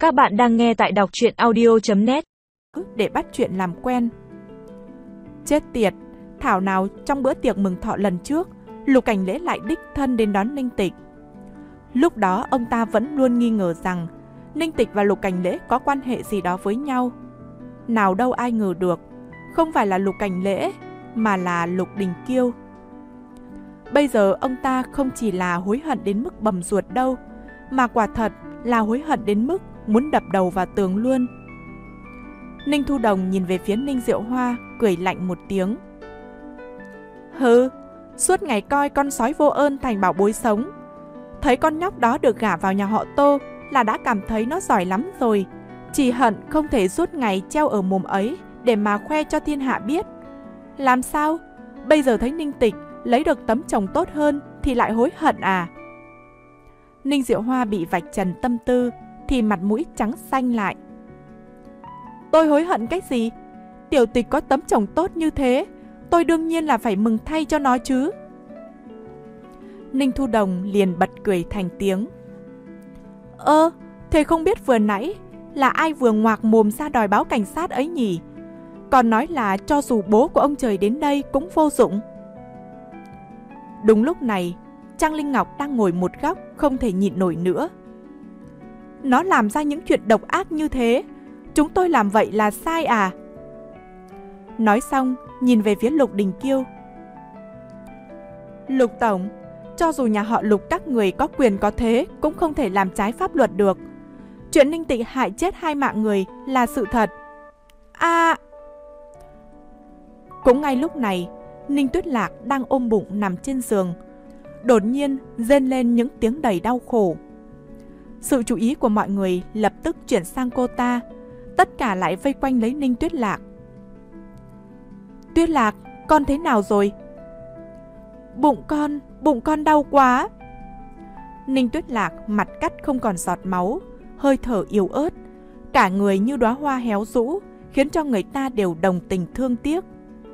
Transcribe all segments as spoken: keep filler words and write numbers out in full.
Các bạn đang nghe tại đọc truyện audio chấm net để bắt chuyện làm quen. Chết tiệt, thảo nào trong bữa tiệc mừng thọ lần trước, Lục Cảnh Lễ lại đích thân đến đón Ninh Tịch. Lúc đó ông ta vẫn luôn nghi ngờ rằng Ninh Tịch và Lục Cảnh Lễ có quan hệ gì đó với nhau. Nào đâu ai ngờ được, không phải là Lục Cảnh Lễ, mà là Lục Đình Kiêu. Bây giờ ông ta không chỉ là hối hận đến mức bầm ruột đâu, mà quả thật là hối hận đến mức muốn đập đầu vào tường luôn. Ninh Thu Đồng nhìn về phía Ninh Diệu Hoa, cười lạnh một tiếng. Hừ, suốt ngày coi con sói vô ơn thành bảo bối sống. Thấy con nhóc đó được gả vào nhà họ Tô là đã cảm thấy nó giỏi lắm rồi. Chỉ hận không thể suốt ngày treo ở mồm ấy để mà khoe cho thiên hạ biết. Làm sao? Bây giờ thấy Ninh Tịch lấy được tấm chồng tốt hơn thì lại hối hận à? Ninh Diệu Hoa bị vạch trần tâm tư thì mặt mũi trắng xanh lại. Tôi hối hận cái gì? Tiểu Tịch có tấm chồng tốt như thế, tôi đương nhiên là phải mừng thay cho nó chứ. Ninh Thu Đồng liền bật cười thành tiếng. Ơ, thế không biết vừa nãy là ai vừa ngoạc mồm ra đòi báo cảnh sát ấy nhỉ? Còn nói là cho dù bố của ông trời đến đây cũng vô dụng. Đúng lúc này, Trang Linh Ngọc đang ngồi một góc không thể nhịn nổi nữa. Nó làm ra những chuyện độc ác như thế, chúng tôi làm vậy là sai à? Nói xong, nhìn về phía Lục Đình Kiêu. Lục Tổng, cho dù nhà họ Lục các người có quyền có thế cũng không thể làm trái pháp luật được. Chuyện Ninh Tịch hại chết hai mạng người là sự thật. À... Cũng ngay lúc này, Ninh Tuyết Lạc đang ôm bụng nằm trên giường, đột nhiên rên lên những tiếng đầy đau khổ. Sự chú ý của mọi người lập tức chuyển sang cô ta, tất cả lại vây quanh lấy Ninh Tuyết Lạc. Tuyết Lạc, con thế nào rồi? Bụng con, bụng con đau quá. Ninh Tuyết Lạc mặt cắt không còn giọt máu, hơi thở yếu ớt, cả người như đóa hoa héo rũ, khiến cho người ta đều đồng tình thương tiếc.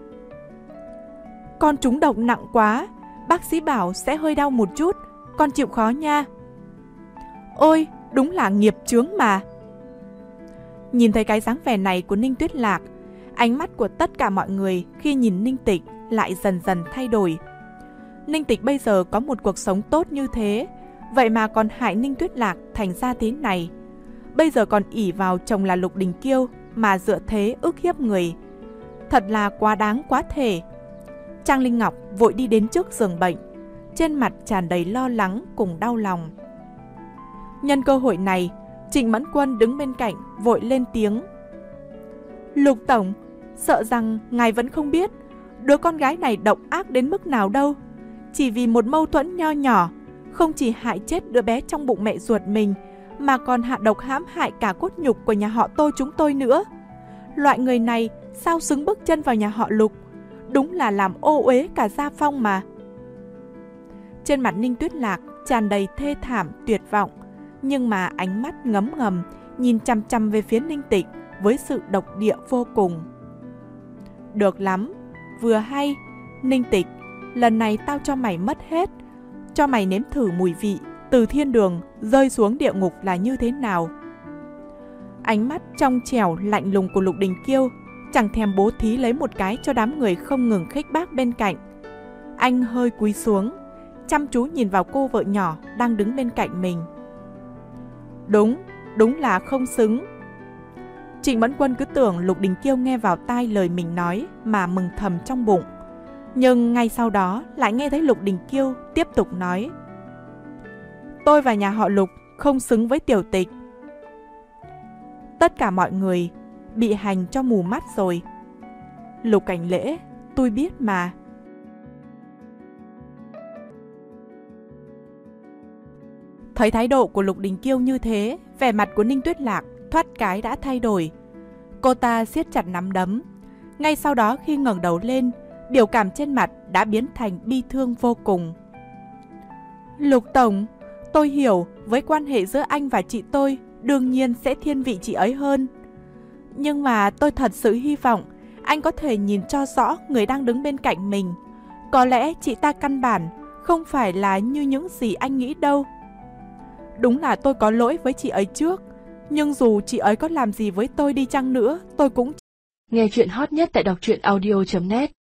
Con trúng độc nặng quá, bác sĩ bảo sẽ hơi đau một chút, con chịu khó nha. Ôi, đúng là nghiệp chướng mà. Nhìn thấy cái dáng vẻ này của Ninh Tuyết Lạc, ánh mắt của tất cả mọi người khi nhìn Ninh Tịch lại dần dần thay đổi. Ninh Tịch bây giờ có một cuộc sống tốt như thế, vậy mà còn hại Ninh Tuyết Lạc thành ra thế này. Bây giờ còn ỷ vào chồng là Lục Đình Kiêu mà dựa thế ức hiếp người. Thật là quá đáng quá thể. Trang Linh Ngọc vội đi đến trước giường bệnh, trên mặt tràn đầy lo lắng cùng đau lòng. Nhân cơ hội này, Trịnh Mẫn Quân đứng bên cạnh vội lên tiếng. Lục Tổng, sợ rằng ngài vẫn không biết đứa con gái này độc ác đến mức nào đâu. Chỉ vì một mâu thuẫn nho nhỏ, không chỉ hại chết đứa bé trong bụng mẹ ruột mình, mà còn hạ độc hãm hại cả cốt nhục của nhà họ Tô chúng tôi nữa. Loại người này sao xứng bước chân vào nhà họ Lục? Đúng là làm ô uế cả gia phong mà. Trên mặt Ninh Tuyết Lạc tràn đầy thê thảm tuyệt vọng, nhưng mà ánh mắt ngấm ngầm nhìn chằm chằm về phía Ninh Tịch với sự độc địa vô cùng. Được lắm, vừa hay, Ninh Tịch, lần này tao cho mày mất hết, cho mày nếm thử mùi vị từ thiên đường rơi xuống địa ngục là như thế nào. Ánh mắt trong trẻo lạnh lùng của Lục Đình Kiêu chẳng thèm bố thí lấy một cái cho đám người không ngừng khích bác bên cạnh. Anh hơi cúi xuống, chăm chú nhìn vào cô vợ nhỏ đang đứng bên cạnh mình. Đúng, đúng là không xứng. Trịnh Mẫn Quân cứ tưởng Lục Đình Kiêu nghe vào tai lời mình nói mà mừng thầm trong bụng. Nhưng ngay sau đó lại nghe thấy Lục Đình Kiêu tiếp tục nói. Tôi và nhà họ Lục không xứng với Tiểu Tịch. Tất cả mọi người bị hành cho mù mắt rồi. Lục Cảnh Lễ, tôi biết mà. Thấy thái độ của Lục Đình Kiêu như thế, vẻ mặt của Ninh Tuyết Lạc thoát cái đã thay đổi. Cô ta siết chặt nắm đấm. Ngay sau đó khi ngẩng đầu lên, biểu cảm trên mặt đã biến thành bi thương vô cùng. Lục Tổng, tôi hiểu với quan hệ giữa anh và chị tôi đương nhiên sẽ thiên vị chị ấy hơn. Nhưng mà tôi thật sự hy vọng anh có thể nhìn cho rõ người đang đứng bên cạnh mình. Có lẽ chị ta căn bản không phải là như những gì anh nghĩ đâu. Đúng là tôi có lỗi với chị ấy trước. Nhưng dù chị ấy có làm gì với tôi đi chăng nữa, tôi cũng... Nghe chuyện hot nhất tại đọc truyện audio chấm net